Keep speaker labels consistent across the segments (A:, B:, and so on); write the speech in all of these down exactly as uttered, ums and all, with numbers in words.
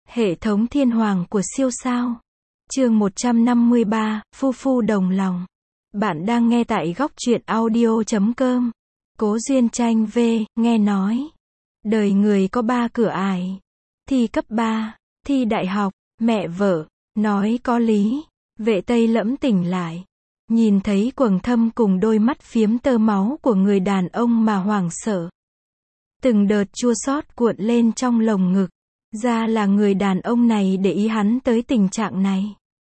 A: Hệ thống thiên hoàng của siêu sao. Chương một trăm năm mươi ba, Phu Phu Đồng Lòng. Bạn đang nghe tại góc truyện audio chấm com. Cố Duyên Tranh V, nghe nói. Đời người có ba cửa ải. Thi cấp ba, thi đại học, mẹ vợ, nói có lý. Vệ Tây Lẫm tỉnh lại. Nhìn thấy quầng thâm cùng đôi mắt phiếm tơ máu của người đàn ông mà hoảng sợ. Từng đợt chua xót cuộn lên trong lồng ngực. Ra là người đàn ông này để ý hắn tới tình trạng này.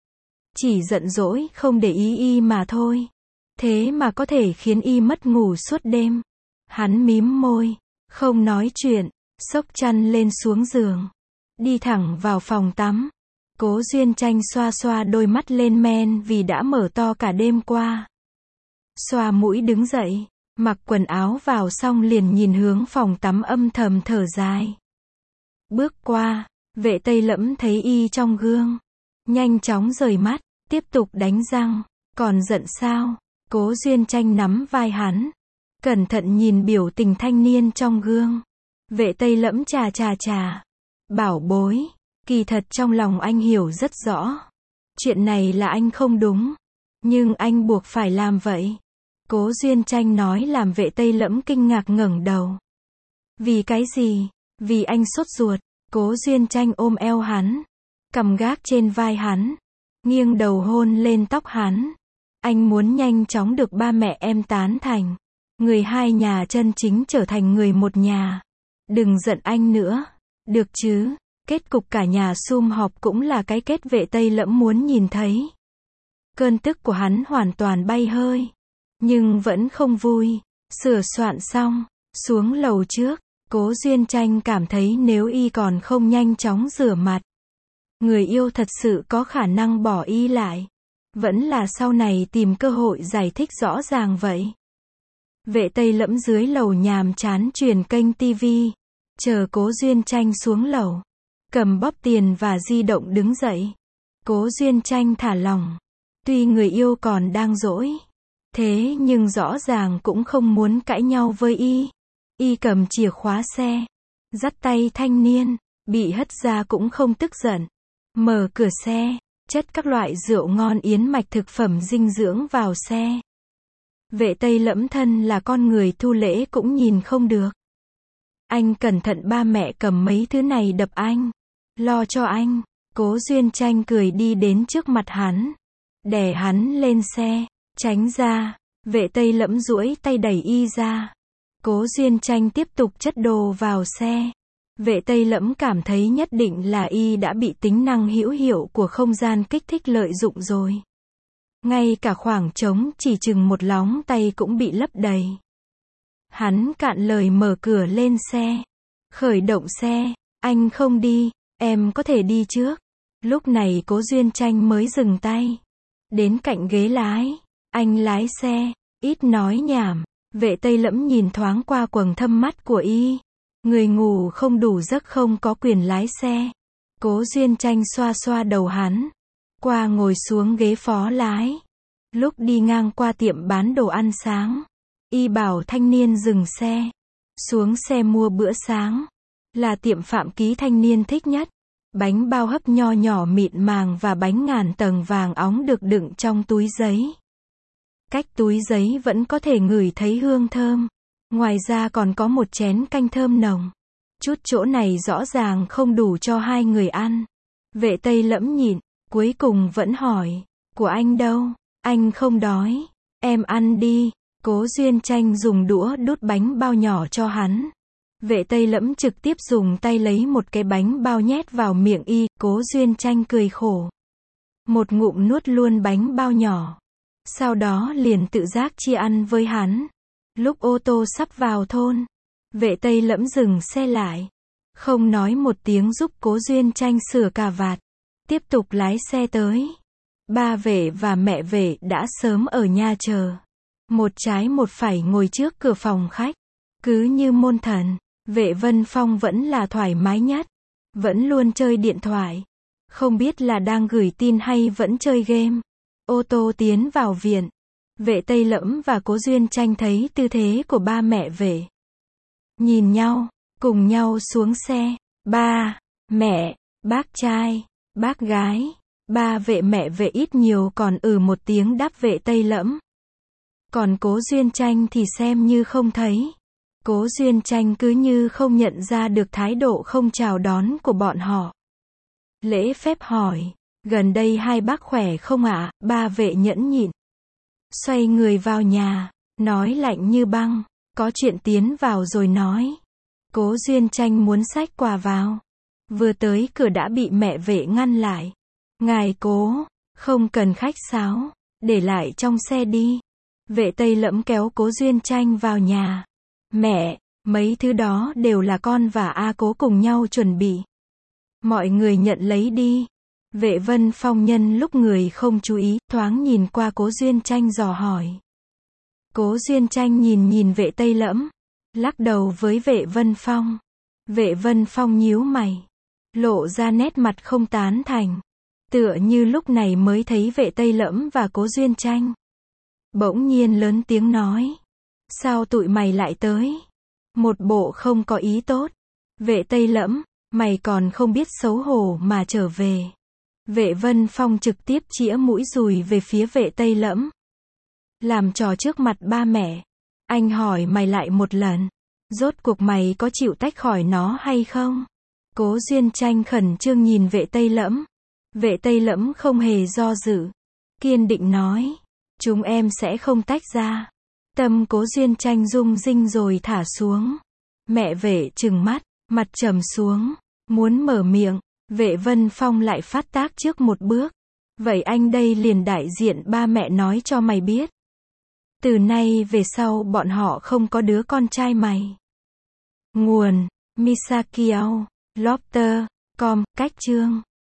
A: Chỉ giận dỗi không để ý y mà thôi. Thế mà có thể khiến y mất ngủ suốt đêm. Hắn mím môi, không nói chuyện, xốc chăn lên xuống giường. Đi thẳng vào phòng tắm. Cố Duyên Tranh xoa xoa đôi mắt lên men vì đã mở to cả đêm qua. Xoa mũi đứng dậy, mặc quần áo vào xong liền nhìn hướng phòng tắm âm thầm thở dài. Bước qua, Vệ Tây Lẫm thấy y trong gương. Nhanh chóng rời mắt, tiếp tục đánh răng. Còn giận sao? Cố Duyên Tranh nắm vai hắn. Cẩn thận nhìn biểu tình thanh niên trong gương. Vệ Tây Lẫm chà chà chà. Bảo bối, kỳ thật trong lòng anh hiểu rất rõ. Chuyện này là anh không đúng. Nhưng anh buộc phải làm vậy. Cố Duyên Tranh nói làm Vệ Tây Lẫm kinh ngạc ngẩng đầu. Vì cái gì? Vì anh sốt ruột. Cố Duyên Tranh ôm eo hắn. Cầm gác trên vai hắn. Nghiêng đầu hôn lên tóc hắn. Anh muốn nhanh chóng được ba mẹ em tán thành. Người hai nhà chân chính trở thành người một nhà. Đừng giận anh nữa. Được chứ? Kết cục cả nhà sum họp cũng là cái kết Vệ Tây Lẫm muốn nhìn thấy. Cơn tức của hắn hoàn toàn bay hơi. Nhưng vẫn không vui. Sửa soạn xong, xuống lầu trước. Cố Duyên Tranh cảm thấy nếu y còn không nhanh chóng rửa mặt. Người yêu thật sự có khả năng bỏ y lại. Vẫn là sau này tìm cơ hội giải thích rõ ràng vậy. Vệ Tây Lẫm dưới lầu nhàm chán truyền kênh tivi. Chờ Cố Duyên Tranh xuống lầu. Cầm bóp tiền và di động đứng dậy. Cố Duyên Tranh thả lỏng. Tuy người yêu còn đang dỗi. Thế nhưng rõ ràng cũng không muốn cãi nhau với y. Y cầm chìa khóa xe. Dắt tay thanh niên. Bị hất ra cũng không tức giận. Mở cửa xe. Chất các loại rượu ngon yến mạch thực phẩm dinh dưỡng vào xe. Vệ Tây Lẫm thân là con người thu lễ cũng nhìn không được. Anh cẩn thận ba mẹ cầm mấy thứ này đập anh. Lo cho anh. Cố Duyên Tranh cười đi đến trước mặt hắn. Đè hắn lên xe. Tránh ra. Vệ Tây Lẫm duỗi tay đẩy y ra. Cố Duyên Tranh tiếp tục chất đồ vào xe. Vệ Tây Lẫm cảm thấy nhất định là y đã bị tính năng hữu hiệu của không gian kích thích lợi dụng rồi. Ngay cả khoảng trống chỉ chừng một lóng tay cũng bị lấp đầy. Hắn cạn lời mở cửa lên xe. Khởi động xe. Anh không đi, em có thể đi trước. Lúc này Cố Duyên Tranh mới dừng tay. Đến cạnh ghế lái. Anh lái xe. Ít nói nhảm. Vệ Tây Lẫm nhìn thoáng qua quầng thâm mắt của y. Người ngủ không đủ giấc không có quyền lái xe. Cố Duyên Tranh xoa xoa đầu hắn. Qua ngồi xuống ghế phó lái. Lúc đi ngang qua tiệm bán đồ ăn sáng. Y bảo thanh niên dừng xe. Xuống xe mua bữa sáng. Là tiệm Phạm Ký thanh niên thích nhất. Bánh bao hấp nho nhỏ mịn màng và bánh ngàn tầng vàng óng được đựng trong túi giấy. Cách túi giấy vẫn có thể ngửi thấy hương thơm. Ngoài ra còn có một chén canh thơm nồng. Chút chỗ này rõ ràng không đủ cho hai người ăn. Vệ Tây Lẫm nhịn, cuối cùng vẫn hỏi. Của anh đâu? Anh không đói. Em ăn đi. Cố Duyên Tranh dùng đũa đút bánh bao nhỏ cho hắn. Vệ Tây Lẫm trực tiếp dùng tay lấy một cái bánh bao nhét vào miệng y. Cố Duyên Tranh cười khổ. Một ngụm nuốt luôn bánh bao nhỏ. Sau đó liền tự giác chia ăn với hắn. Lúc ô tô sắp vào thôn. Vệ Tây Lẫm dừng xe lại. Không nói một tiếng giúp Cố Duyên Tranh sửa cà vạt. Tiếp tục lái xe tới. Ba Vệ và mẹ Vệ đã sớm ở nhà chờ. Một trái một phải ngồi trước cửa phòng khách. Cứ như môn thần. Vệ Vân Phong vẫn là thoải mái nhất. Vẫn luôn chơi điện thoại. Không biết là đang gửi tin hay vẫn chơi game. Ô tô tiến vào viện. Vệ Tây Lẫm và Cố Duyên Tranh thấy tư thế của ba mẹ Vệ. Nhìn nhau, cùng nhau xuống xe. Ba, mẹ, bác trai, bác gái, ba vệ mẹ vệ ít nhiều còn ừ một tiếng đáp vệ Tây Lẫm. Còn Cố Duyên Tranh thì xem như không thấy. Cố Duyên Tranh cứ như không nhận ra được thái độ không chào đón của bọn họ. Lễ phép hỏi, gần đây hai bác khỏe không ạ? Ba vệ nhẫn nhịn. Xoay người vào nhà, nói lạnh như băng, có chuyện tiến vào rồi nói. Cố Duyên Tranh muốn xách quà vào. Vừa tới cửa đã bị mẹ vệ ngăn lại. Ngài Cố, không cần khách sáo, để lại trong xe đi. Vệ Tây Lẫm kéo Cố Duyên Tranh vào nhà. Mẹ, mấy thứ đó đều là con và A Cố cùng nhau chuẩn bị. Mọi người nhận lấy đi. Vệ Vân Phong nhân lúc người không chú ý, thoáng nhìn qua Cố Duyên Tranh dò hỏi. Cố Duyên Tranh nhìn nhìn vệ Tây Lẫm, lắc đầu với vệ Vân Phong. Vệ Vân Phong nhíu mày, lộ ra nét mặt không tán thành. Tựa như lúc này mới thấy vệ Tây Lẫm và Cố Duyên Tranh. Bỗng nhiên lớn tiếng nói. Sao tụi mày lại tới? Một bộ không có ý tốt. Vệ Tây Lẫm, mày còn không biết xấu hổ mà trở về. Vệ Vân Phong trực tiếp chĩa mũi dùi về phía vệ Tây Lẫm. Làm trò trước mặt ba mẹ. Anh hỏi mày lại một lần. Rốt cuộc mày có chịu tách khỏi nó hay không? Cố Duyên Tranh khẩn trương nhìn vệ Tây Lẫm. Vệ Tây Lẫm không hề do dự. Kiên định nói. Chúng em sẽ không tách ra. Tâm Cố Duyên Tranh rung rinh rồi thả xuống. Mẹ vệ trừng mắt, mặt trầm xuống. Muốn mở miệng. Vệ Vân Phong lại phát tác trước một bước. Vậy anh đây liền đại diện ba mẹ nói cho mày biết. Từ nay về sau bọn họ không có đứa con trai mày. Nguồn Misakio Lobster chấm com. Cách chương